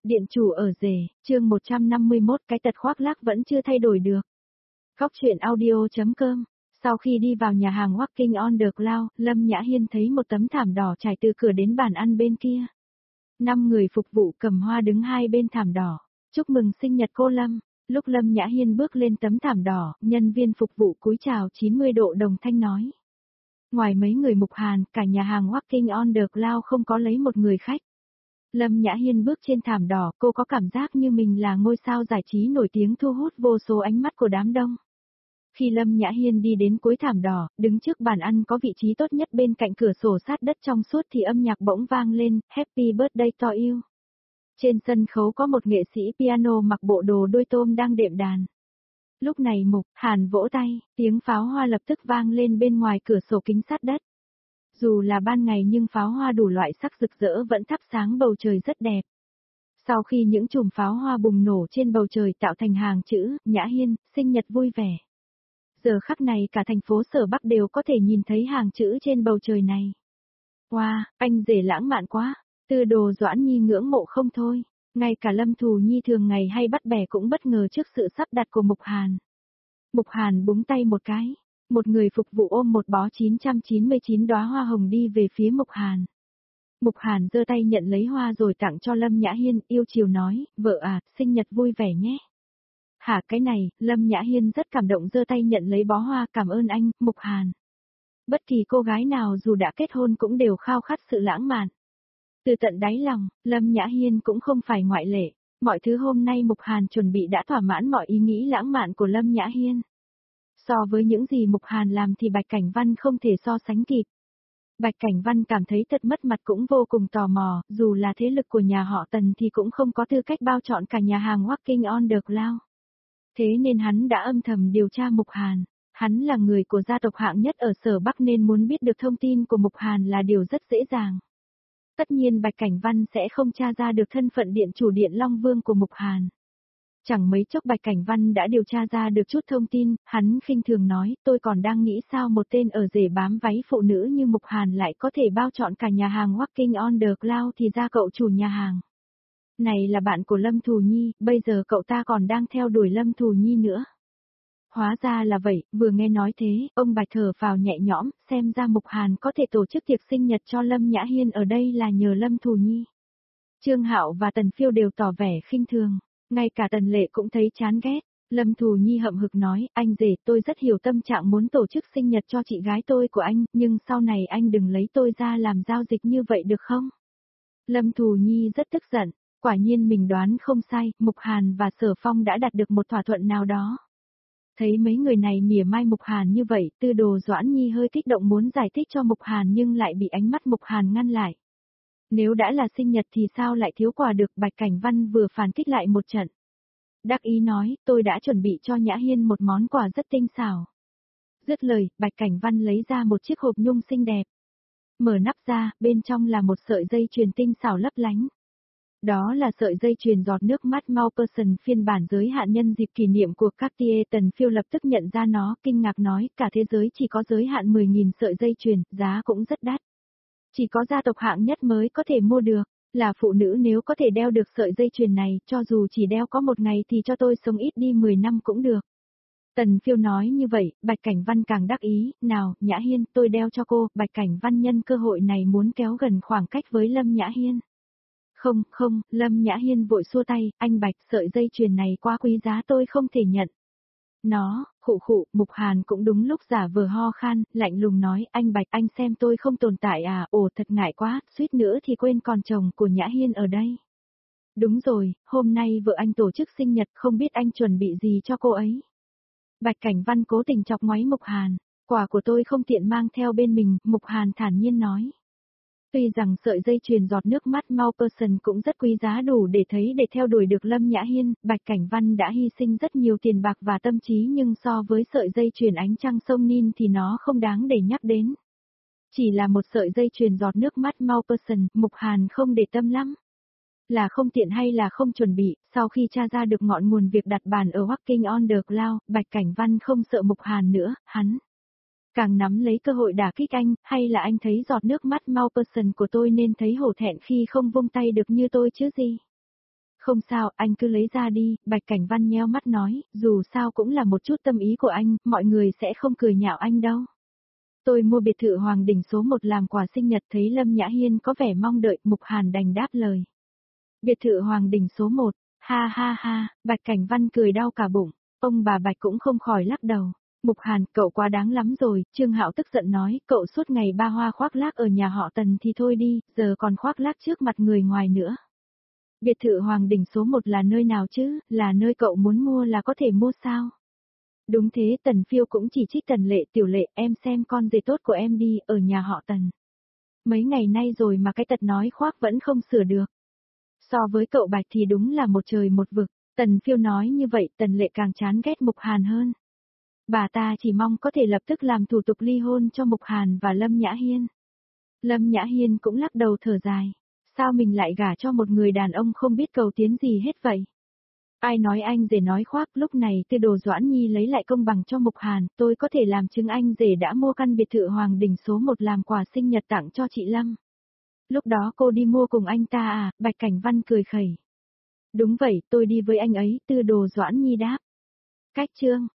Điện chủ ở rể, chương 151 cái tật khoác lác vẫn chưa thay đổi được. Góc truyện audio.com. Sau khi đi vào nhà hàng Walking on the Cloud, Lâm Nhã Hiên thấy một tấm thảm đỏ trải từ cửa đến bàn ăn bên kia. 5 người phục vụ cầm hoa đứng hai bên thảm đỏ. Chúc mừng sinh nhật cô Lâm. Lúc Lâm Nhã Hiên bước lên tấm thảm đỏ, nhân viên phục vụ cúi chào 90 độ đồng thanh nói. Ngoài mấy người Mục Hàn, cả nhà hàng Walking on the Cloud không có lấy một người khách. Lâm Nhã Hiên bước trên thảm đỏ, cô có cảm giác như mình là ngôi sao giải trí nổi tiếng thu hút vô số ánh mắt của đám đông. Khi Lâm Nhã Hiên đi đến cuối thảm đỏ, đứng trước bàn ăn có vị trí tốt nhất bên cạnh cửa sổ sát đất trong suốt thì âm nhạc bỗng vang lên, Happy Birthday to you. Trên sân khấu có một nghệ sĩ piano mặc bộ đồ đôi tôm đang đệm đàn. Lúc này Mục Hàn vỗ tay, tiếng pháo hoa lập tức vang lên bên ngoài cửa sổ kính sát đất. Dù là ban ngày nhưng pháo hoa đủ loại sắc rực rỡ vẫn thắp sáng bầu trời rất đẹp. Sau khi những chùm pháo hoa bùng nổ trên bầu trời tạo thành hàng chữ, Nhã Hiên, sinh nhật vui vẻ. Giờ khắc này cả thành phố Sở Bắc đều có thể nhìn thấy hàng chữ trên bầu trời này. Wow, anh rể lãng mạn quá, Tư Đồ Doãn Nhi ngưỡng mộ không thôi. Ngay cả Lâm Thù Nhi thường ngày hay bắt bẻ cũng bất ngờ trước sự sắp đặt của Mục Hàn. Mục Hàn búng tay một cái. Một người phục vụ ôm một bó 999 đóa hoa hồng đi về phía Mục Hàn. Mục Hàn giơ tay nhận lấy hoa rồi tặng cho Lâm Nhã Hiên, yêu chiều nói, vợ à, sinh nhật vui vẻ nhé. Hả cái này, Lâm Nhã Hiên rất cảm động giơ tay nhận lấy bó hoa, cảm ơn anh, Mục Hàn. Bất kỳ cô gái nào dù đã kết hôn cũng đều khao khát sự lãng mạn. Từ tận đáy lòng, Lâm Nhã Hiên cũng không phải ngoại lệ. Mọi thứ hôm nay Mục Hàn chuẩn bị đã thỏa mãn mọi ý nghĩ lãng mạn của Lâm Nhã Hiên. So với những gì Mục Hàn làm thì Bạch Cảnh Văn không thể so sánh kịp. Bạch Cảnh Văn cảm thấy thật mất mặt cũng vô cùng tò mò, dù là thế lực của nhà họ Tần thì cũng không có tư cách bao trọn cả nhà hàng Walking on the Cloud. Thế nên hắn đã âm thầm điều tra Mục Hàn. Hắn là người của gia tộc hạng nhất ở Sở Bắc nên muốn biết được thông tin của Mục Hàn là điều rất dễ dàng. Tất nhiên Bạch Cảnh Văn sẽ không tra ra được thân phận điện chủ điện Long Vương của Mục Hàn. Chẳng mấy chốc Bạch Cảnh Văn đã điều tra ra được chút thông tin, hắn khinh thường nói, tôi còn đang nghĩ sao một tên ở rể bám váy phụ nữ như Mục Hàn lại có thể bao trọn cả nhà hàng Walking on the Cloud thì ra cậu chủ nhà hàng. Này là bạn của Lâm Thù Nhi, bây giờ cậu ta còn đang theo đuổi Lâm Thù Nhi nữa. Hóa ra là vậy, vừa nghe nói thế, ông Bạch thở phào nhẹ nhõm, xem ra Mục Hàn có thể tổ chức tiệc sinh nhật cho Lâm Nhã Hiên ở đây là nhờ Lâm Thù Nhi. Trương Hạo và Tần Phiêu đều tỏ vẻ khinh thường. Ngay cả Tần Lệ cũng thấy chán ghét. Lâm Thù Nhi hậm hực nói, anh rể tôi rất hiểu tâm trạng muốn tổ chức sinh nhật cho chị gái tôi của anh, nhưng sau này anh đừng lấy tôi ra làm giao dịch như vậy được không? Lâm Thù Nhi rất tức giận, quả nhiên mình đoán không sai, Mục Hàn và Sở Phong đã đạt được một thỏa thuận nào đó. Thấy mấy người này mỉa mai Mục Hàn như vậy, Tư Đồ Doãn Nhi hơi kích động muốn giải thích cho Mục Hàn nhưng lại bị ánh mắt Mục Hàn ngăn lại. Nếu đã là sinh nhật thì sao lại thiếu quà được, Bạch Cảnh Văn vừa phản kích lại một trận. Đắc ý nói, tôi đã chuẩn bị cho Nhã Hiên một món quà rất tinh xảo. Dứt lời, Bạch Cảnh Văn lấy ra một chiếc hộp nhung xinh đẹp. Mở nắp ra, bên trong là một sợi dây chuyền tinh xảo lấp lánh. Đó là sợi dây chuyền giọt nước mắt Mauperson phiên bản giới hạn nhân dịp kỷ niệm của Cartier. Tần Phiêu lập tức nhận ra nó, kinh ngạc nói, cả thế giới chỉ có giới hạn 10.000 sợi dây chuyền, giá cũng rất đắt. Chỉ có gia tộc hạng nhất mới có thể mua được, là phụ nữ nếu có thể đeo được sợi dây chuyền này, cho dù chỉ đeo có một ngày thì cho tôi sống ít đi 10 năm cũng được. Tần Phiêu nói như vậy, Bạch Cảnh Văn càng đắc ý, nào, Nhã Hiên, tôi đeo cho cô, Bạch Cảnh Văn nhân cơ hội này muốn kéo gần khoảng cách với Lâm Nhã Hiên. Không, Lâm Nhã Hiên vội xua tay, anh Bạch, sợi dây chuyền này quá quý giá tôi không thể nhận. Nó, khụ, Mục Hàn cũng đúng lúc giả vờ ho khan, lạnh lùng nói, anh Bạch anh xem tôi không tồn tại à, ồ thật ngại quá, suýt nữa thì quên còn chồng của Nhã Hiên ở đây. Đúng rồi, hôm nay vợ anh tổ chức sinh nhật không biết anh chuẩn bị gì cho cô ấy. Bạch Cảnh Văn cố tình chọc ngoáy Mục Hàn, quà của tôi không tiện mang theo bên mình, Mục Hàn thản nhiên nói. Tuy rằng sợi dây chuyền giọt nước mắt Mauperson cũng rất quý giá đủ để thấy để theo đuổi được Lâm Nhã Hiên, Bạch Cảnh Văn đã hy sinh rất nhiều tiền bạc và tâm trí nhưng so với sợi dây chuyền ánh trăng sông Nin thì nó không đáng để nhắc đến. Chỉ là một sợi dây chuyền giọt nước mắt Mauperson, Mục Hàn không để tâm lắm. Là không tiện hay là không chuẩn bị, sau khi tra ra được ngọn nguồn việc đặt bàn ở Walking on the Cloud, Bạch Cảnh Văn không sợ Mục Hàn nữa, hắn càng nắm lấy cơ hội đả kích anh, hay là anh thấy giọt nước mắt Mauperson của tôi nên thấy hổ thẹn khi không vung tay được như tôi chứ gì? Không sao, anh cứ lấy ra đi, Bạch Cảnh Văn nheo mắt nói, dù sao cũng là một chút tâm ý của anh, mọi người sẽ không cười nhạo anh đâu. Tôi mua biệt thự Hoàng Đình số 1 làm quà sinh nhật, thấy Lâm Nhã Hiên có vẻ mong đợi, Mục Hàn đành đáp lời. Biệt thự Hoàng Đình số 1, ha ha ha, Bạch Cảnh Văn cười đau cả bụng, ông bà Bạch cũng không khỏi lắc đầu. Mục Hàn, cậu quá đáng lắm rồi, Trương Hạo tức giận nói, cậu suốt ngày ba hoa khoác lác ở nhà họ Tần thì thôi đi, giờ còn khoác lác trước mặt người ngoài nữa. Biệt thự Hoàng Đình số 1 là nơi nào chứ, là nơi cậu muốn mua là có thể mua sao? Đúng thế, Tần Phiêu cũng chỉ trích Tần Lệ, tiểu Lệ, em xem con rể tốt của em đi, ở nhà họ Tần. Mấy ngày nay rồi mà cái tật nói khoác vẫn không sửa được. So với cậu Bạch thì đúng là một trời một vực, Tần Phiêu nói như vậy, Tần Lệ càng chán ghét Mục Hàn hơn. Bà ta chỉ mong có thể lập tức làm thủ tục ly hôn cho Mục Hàn và Lâm Nhã Hiên. Lâm Nhã Hiên cũng lắc đầu thở dài. Sao mình lại gả cho một người đàn ông không biết cầu tiến gì hết vậy? Ai nói anh rể nói khoác, lúc này Tư Đồ Doãn Nhi lấy lại công bằng cho Mục Hàn, tôi có thể làm chứng anh rể đã mua căn biệt thự Hoàng Đình số 1 làm quà sinh nhật tặng cho chị Lâm. Lúc đó cô đi mua cùng anh ta à, Bạch Cảnh Văn cười khẩy. Đúng vậy, tôi đi với anh ấy, Tư Đồ Doãn Nhi đáp. Cách chương.